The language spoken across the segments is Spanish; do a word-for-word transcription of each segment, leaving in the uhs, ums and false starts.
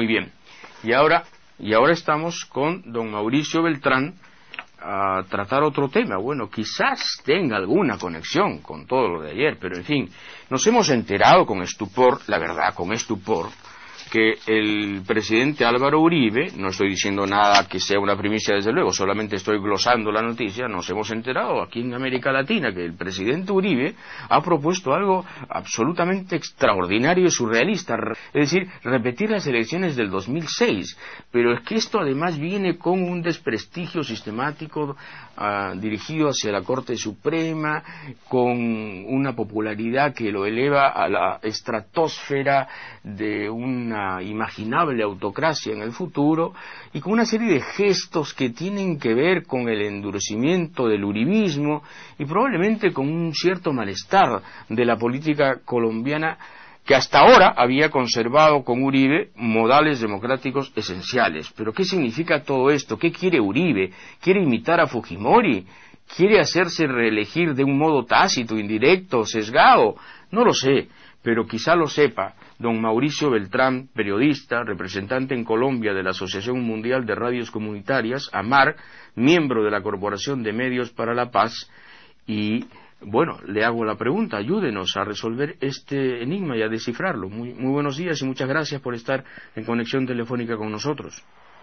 Muy bien. Y ahora, y ahora estamos con don Mauricio Beltrán a tratar otro tema. Bueno, quizás tenga alguna conexión con todo lo de ayer, pero en fin, nos hemos enterado con estupor, la verdad, con estupor, que el presidente Álvaro Uribe, no estoy diciendo nada que sea una primicia desde luego, solamente estoy glosando la noticia, nos hemos enterado aquí en América Latina que el presidente Uribe ha propuesto algo absolutamente extraordinario y surrealista, es decir, repetir las elecciones del dos mil seis, pero es que esto además viene con un desprestigio sistemático uh, dirigido hacia la Corte Suprema, con una popularidad que lo eleva a la estratosfera de una imaginable autocracia en el futuro, y con una serie de gestos que tienen que ver con el endurecimiento del uribismo y probablemente con un cierto malestar de la política colombiana, que hasta ahora había conservado con Uribe modales democráticos esenciales. Pero ¿qué significa todo esto? ¿Qué quiere Uribe? ¿Quiere imitar a Fujimori? ¿Quiere hacerse reelegir de un modo tácito, indirecto, sesgado? No lo sé, pero quizá lo sepa don Mauricio Beltrán, periodista, representante en Colombia de la Asociación Mundial de Radios Comunitarias, AMAR, miembro de la Corporación de Medios para la Paz, y bueno, le hago la pregunta, ayúdenos a resolver este enigma y a descifrarlo. Muy, muy buenos días y muchas gracias por estar en conexión telefónica con nosotros.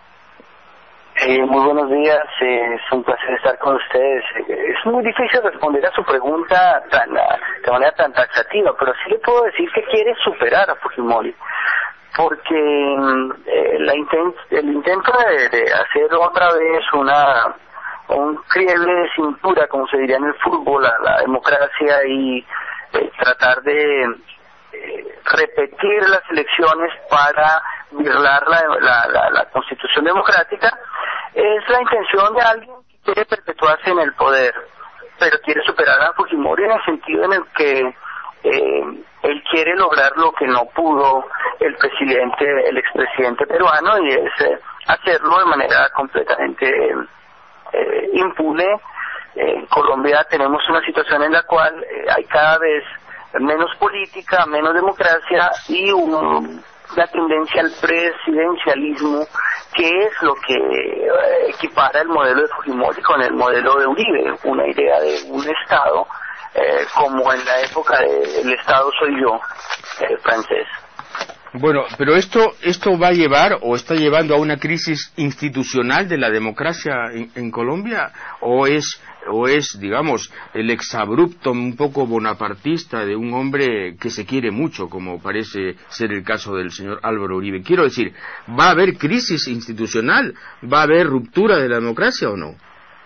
Eh, muy buenos días, eh, es un placer estar con ustedes. Eh, es muy difícil responder a su pregunta tan, de manera tan taxativa, pero sí le puedo decir que quiere superar a Fujimori, porque eh, la intent, el intento de, de hacer otra vez una un crieble de cintura, como se diría en el fútbol, a la democracia y eh, tratar de eh, repetir las elecciones para burlar la, la, la, la Constitución democrática, es la intención de alguien que quiere perpetuarse en el poder, pero quiere superar a Fujimori en el sentido en el que eh, él quiere lograr lo que no pudo el presidente, el expresidente peruano, y es eh, hacerlo de manera completamente eh, impune. En Colombia tenemos una situación en la cual eh, hay cada vez menos política, menos democracia y un, una tendencia al presidencialismo, que es lo que eh, equipara el modelo de Fujimori con el modelo de Uribe, una idea de un Estado eh, como en la época del Estado soy yo, eh, francés. Bueno, pero esto esto va a llevar o está llevando a una crisis institucional de la democracia en, en Colombia, o es o es digamos el exabrupto un poco bonapartista de un hombre que se quiere mucho, como parece ser el caso del señor Álvaro Uribe. Quiero decir, ¿va a haber crisis institucional? ¿Va a haber ruptura de la democracia o no?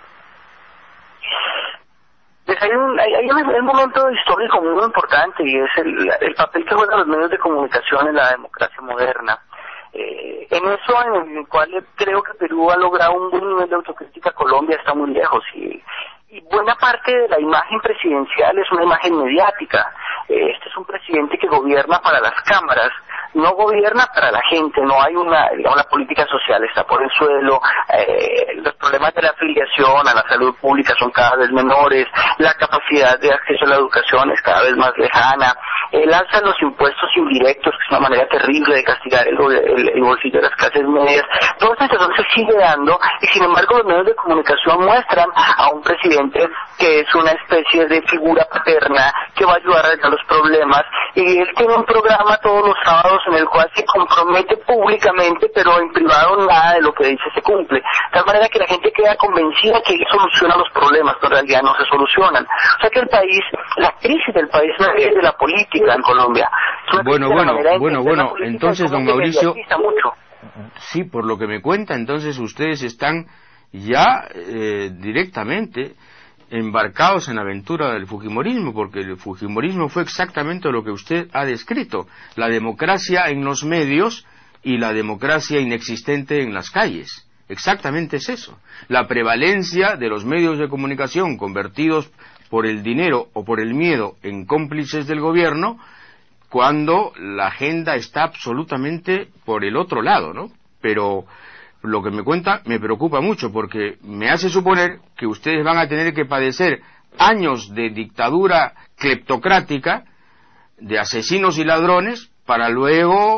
Pues hay un, hay, hay un momento histórico muy importante, y es el, el papel que juegan los medios de comunicación en la democracia moderna. Eh, en eso, en el cual creo que Perú ha logrado un buen nivel de autocrítica, Colombia está muy lejos, y, y buena parte de la imagen presidencial es una imagen mediática. Eh, este es un presidente que gobierna para las cámaras, no gobierna para la gente, no hay una, digamos, la política social está por el suelo, eh, los problemas de la afiliación a la salud pública son cada vez menores, la capacidad de acceso a la educación es cada vez más lejana, el alza de los impuestos indirectos, que es una manera terrible de castigar el, el, el bolsillo de las clases medias, todo esta situación se sigue dando, y sin embargo los medios de comunicación muestran a un presidente que es una especie de figura paterna que va a ayudar a arreglar los problemas, y él tiene un programa todos los sábados en el cual se compromete públicamente, pero en privado nada de lo que dice se cumple, de tal manera que la gente queda convencida que él soluciona los problemas, pero en realidad no se solucionan. O sea que el país, la crisis del país no es de la política en Colombia. Bueno, bueno, bueno, bueno, entonces, don Mauricio, sí, por lo que me cuenta, entonces ustedes están ya eh, directamente embarcados en la aventura del fujimorismo, porque el fujimorismo fue exactamente lo que usted ha descrito, la democracia en los medios y la democracia inexistente en las calles. Exactamente es eso, la prevalencia de los medios de comunicación convertidos por el dinero o por el miedo en cómplices del gobierno, cuando la agenda está absolutamente por el otro lado, ¿no? Pero lo que me cuenta me preocupa mucho, porque me hace suponer que ustedes van a tener que padecer años de dictadura cleptocrática, de asesinos y ladrones, para luego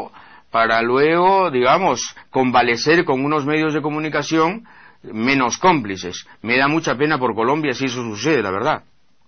para luego, digamos, convalecer con unos medios de comunicación menos cómplices. Me da mucha pena por Colombia si eso sucede, la verdad.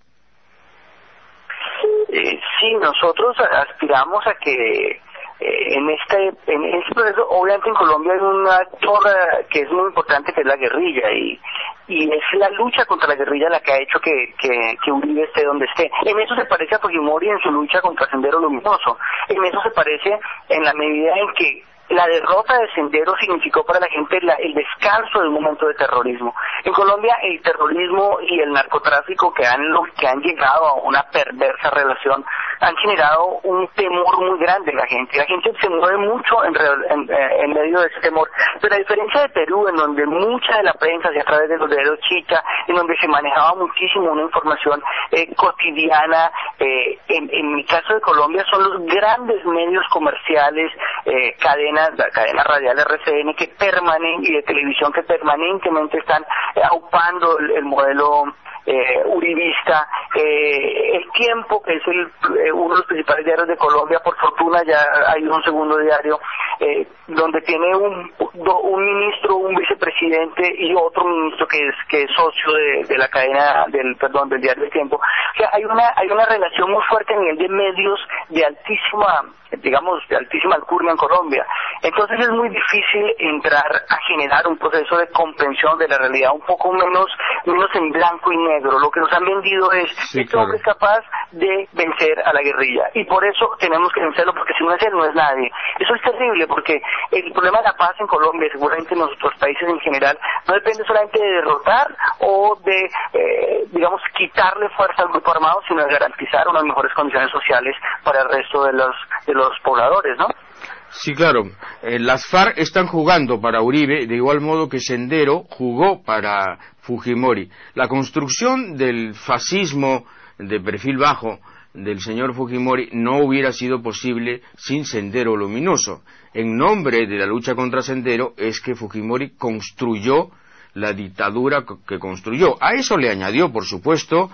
Eh, sí, nosotros aspiramos a que eh, en este en este proceso, obviamente en Colombia hay un actor uh, que es muy importante, que es la guerrilla, y y es la lucha contra la guerrilla la que ha hecho que, que, que Uribe esté donde esté. En eso se parece a Fujimori en su lucha contra Sendero Luminoso. En eso se parece en la medida en que la derrota de Sendero significó para la gente la, el descanso de un momento de terrorismo. En Colombia el terrorismo y el narcotráfico que han, que han llegado a una perversa relación han generado un temor muy grande en la gente. La gente se mueve mucho en, en, en medio de ese temor. Pero a diferencia de Perú, en donde mucha de la prensa, a través de los diarios Chicha, en donde se manejaba muchísimo una información eh, cotidiana, eh, en, en mi caso de Colombia son los grandes medios comerciales, eh, cadenas, la cadena radial R C N que permanen y de televisión que permanentemente están eh, aupando el, el modelo Eh, uribista, eh, El Tiempo, que es el, eh, uno de los principales diarios de Colombia, por fortuna ya hay un segundo diario, eh, donde tiene un, do, un ministro, un vicepresidente y otro ministro que es que es socio de, de la cadena, del perdón, del diario El Tiempo. O sea, hay una hay una relación muy fuerte a nivel de medios de altísima, digamos, de altísima alcurnia en Colombia. Entonces es muy difícil entrar a generar un proceso de comprensión de la realidad un poco menos menos en blanco y negro. Lo que nos han vendido es, sí, este hombre claro. es capaz de vencer a la guerrilla, y por eso tenemos que vencerlo, porque si no es él, no es nadie. Eso es terrible, porque el problema de la paz en Colombia, seguramente en nuestros países en general, no depende solamente de derrotar o de, eh, digamos, quitarle fuerza al grupo armado, sino de garantizar unas mejores condiciones sociales para el resto de los de los pobladores, ¿no? Sí, claro. Eh, las FARC están jugando para Uribe, de igual modo que Sendero jugó para Fujimori. La construcción del fascismo de perfil bajo del señor Fujimori no hubiera sido posible sin Sendero Luminoso. En nombre de la lucha contra Sendero es que Fujimori construyó la dictadura que construyó. A eso le añadió, por supuesto,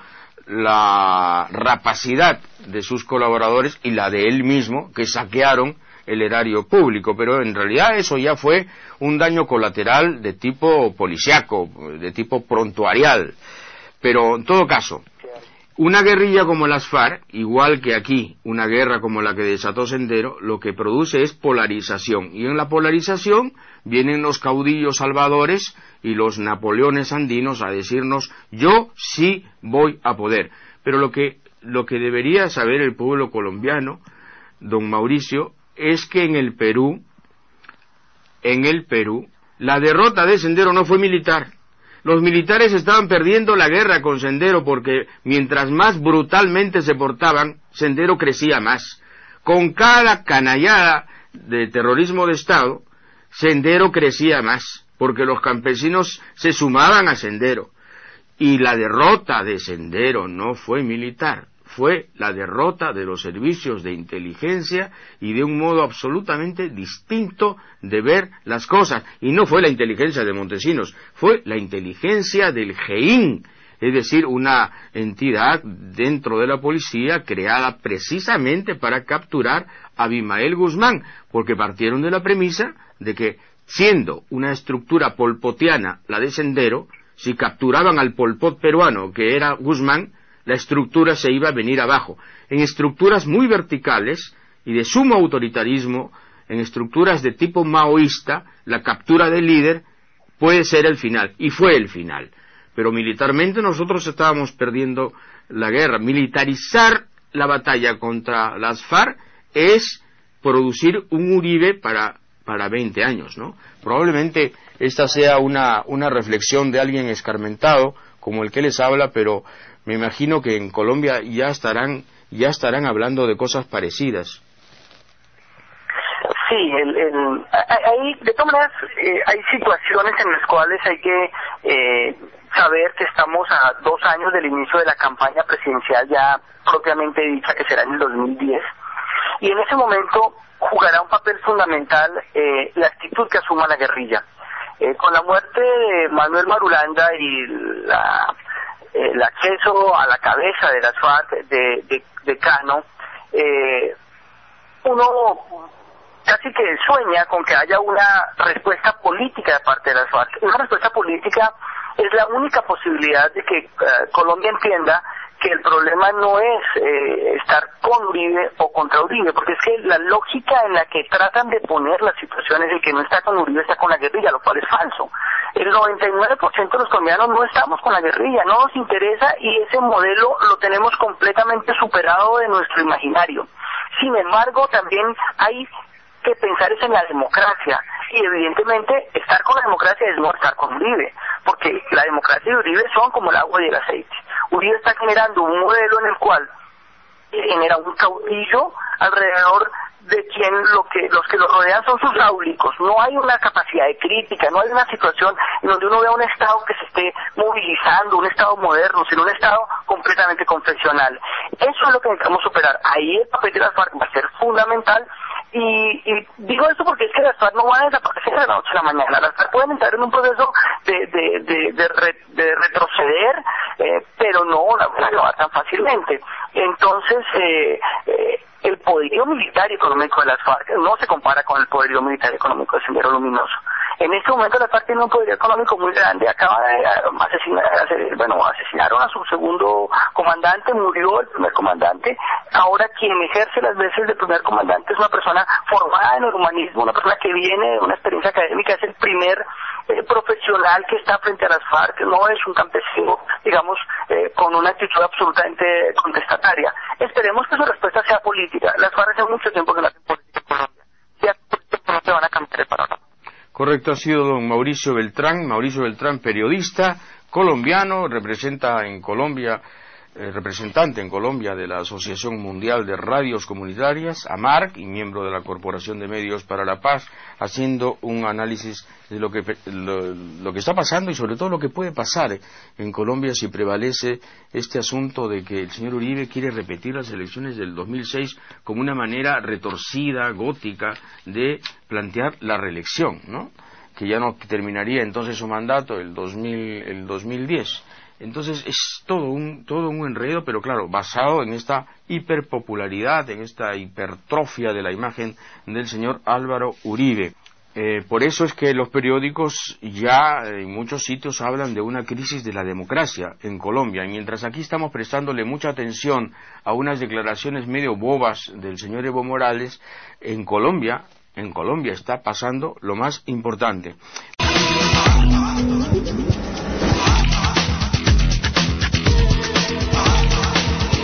la rapacidad de sus colaboradores y la de él mismo, que saquearon el erario público, pero en realidad eso ya fue un daño colateral de tipo policiaco, de tipo prontuarial. Pero en todo caso, una guerrilla como las FARC, igual que aquí una guerra como la que desató Sendero, lo que produce es polarización, y en la polarización vienen los caudillos salvadores y los Napoleones andinos a decirnos: yo sí voy a poder. Pero lo que lo que debería saber el pueblo colombiano, don Mauricio, es que en el Perú, en el Perú, la derrota de Sendero no fue militar. Los militares estaban perdiendo la guerra con Sendero, porque mientras más brutalmente se portaban, Sendero crecía más. Con cada canallada de terrorismo de Estado, Sendero crecía más, porque los campesinos se sumaban a Sendero. Y la derrota de Sendero no fue militar, fue la derrota de los servicios de inteligencia y de un modo absolutamente distinto de ver las cosas. Y no fue la inteligencia de Montesinos, fue la inteligencia del G I N, es decir, una entidad dentro de la policía creada precisamente para capturar a Abimael Guzmán, porque partieron de la premisa de que, siendo una estructura polpotiana la de Sendero, si capturaban al Pol Pot peruano, que era Guzmán, la estructura se iba a venir abajo. En estructuras muy verticales y de sumo autoritarismo, en estructuras de tipo maoísta, la captura del líder puede ser el final, y fue el final. Pero militarmente nosotros estábamos perdiendo la guerra. Militarizar la batalla contra las FARC es producir un Uribe para, para veinte años, ¿no? Probablemente esta sea una, una reflexión de alguien escarmentado, como el que les habla, pero me imagino que en Colombia ya estarán ya estarán hablando de cosas parecidas. Sí, el, el, hay, de todas maneras, eh, hay situaciones en las cuales hay que eh, saber que estamos a dos años del inicio de la campaña presidencial ya propiamente dicha, que será en el dos mil diez, y en ese momento jugará un papel fundamental eh, la actitud que asuma la guerrilla. Eh, con la muerte de Manuel Marulanda y la el acceso a la cabeza de las FARC de, de, de Cano, eh, uno casi que sueña con que haya una respuesta política de parte de las FARC. Una respuesta política es la única posibilidad de que uh, Colombia entienda que el problema no es eh, estar con Uribe o contra Uribe, porque es que la lógica en la que tratan de poner la situación es el que no está con Uribe está con la guerrilla, lo cual es falso. El noventa y nueve por ciento de los colombianos no estamos con la guerrilla, no nos interesa, y ese modelo lo tenemos completamente superado de nuestro imaginario. Sin embargo, también hay que pensar es en la democracia, y evidentemente estar con la democracia es no estar con Uribe, porque la democracia y Uribe son como el agua y el aceite. Uribe está generando un modelo en el cual genera un caudillo alrededor de quien lo que los que lo rodean son sus áulicos. No hay una capacidad de crítica, no hay una situación en donde uno vea un Estado que se esté movilizando, un Estado moderno, sino un Estado completamente confesional. Eso es lo que necesitamos superar. Ahí el papel de las FARC va a ser fundamental. Y, y digo esto porque es que las FARC no van a desaparecer de la noche a la mañana. Las FARC pueden entrar en un proceso de, de, de, de, re, de retroceder, eh, pero no, no, no va tan fácilmente. Entonces, eh, eh, el poderío militar y económico de las FARC no se compara con el poderío militar y económico de Sendero Luminoso. En este momento la FARC tiene un poderío económico muy grande. Acaba de asesinar, bueno, asesinaron a su segundo comandante, murió el primer comandante. Ahora quien ejerce las veces de primer comandante es una persona formada en el humanismo, una persona que viene de una experiencia académica, es el primer eh, profesional que está frente a las FARC, no es un campesino, digamos, eh, con una actitud absolutamente contestataria. Esperemos que su respuesta sea política. Las FARC hace mucho tiempo que no hacen política en Colombia. Si hace política no se van a cambiar el panorama. Correcto, ha sido don Mauricio Beltrán, Mauricio Beltrán, periodista colombiano, representa en Colombia, eh, representante en Colombia de la Asociación Mundial de Radios Comunitarias, AMARC, y miembro de la Corporación de Medios para la Paz, haciendo un análisis de lo que, lo, lo que está pasando y sobre todo lo que puede pasar en Colombia si prevalece este asunto de que el señor Uribe quiere repetir las elecciones del dos mil seis como una manera retorcida, gótica, de plantear la reelección, ¿no? Que ya no terminaría entonces su mandato el dos mil, el dos mil diez. Entonces es todo un todo un enredo, pero claro, basado en esta hiperpopularidad, en esta hipertrofia de la imagen del señor Álvaro Uribe. Eh, por eso es que los periódicos ya en muchos sitios hablan de una crisis de la democracia en Colombia, y mientras aquí estamos prestándole mucha atención a unas declaraciones medio bobas del señor Evo Morales, en Colombia, en Colombia está pasando lo más importante.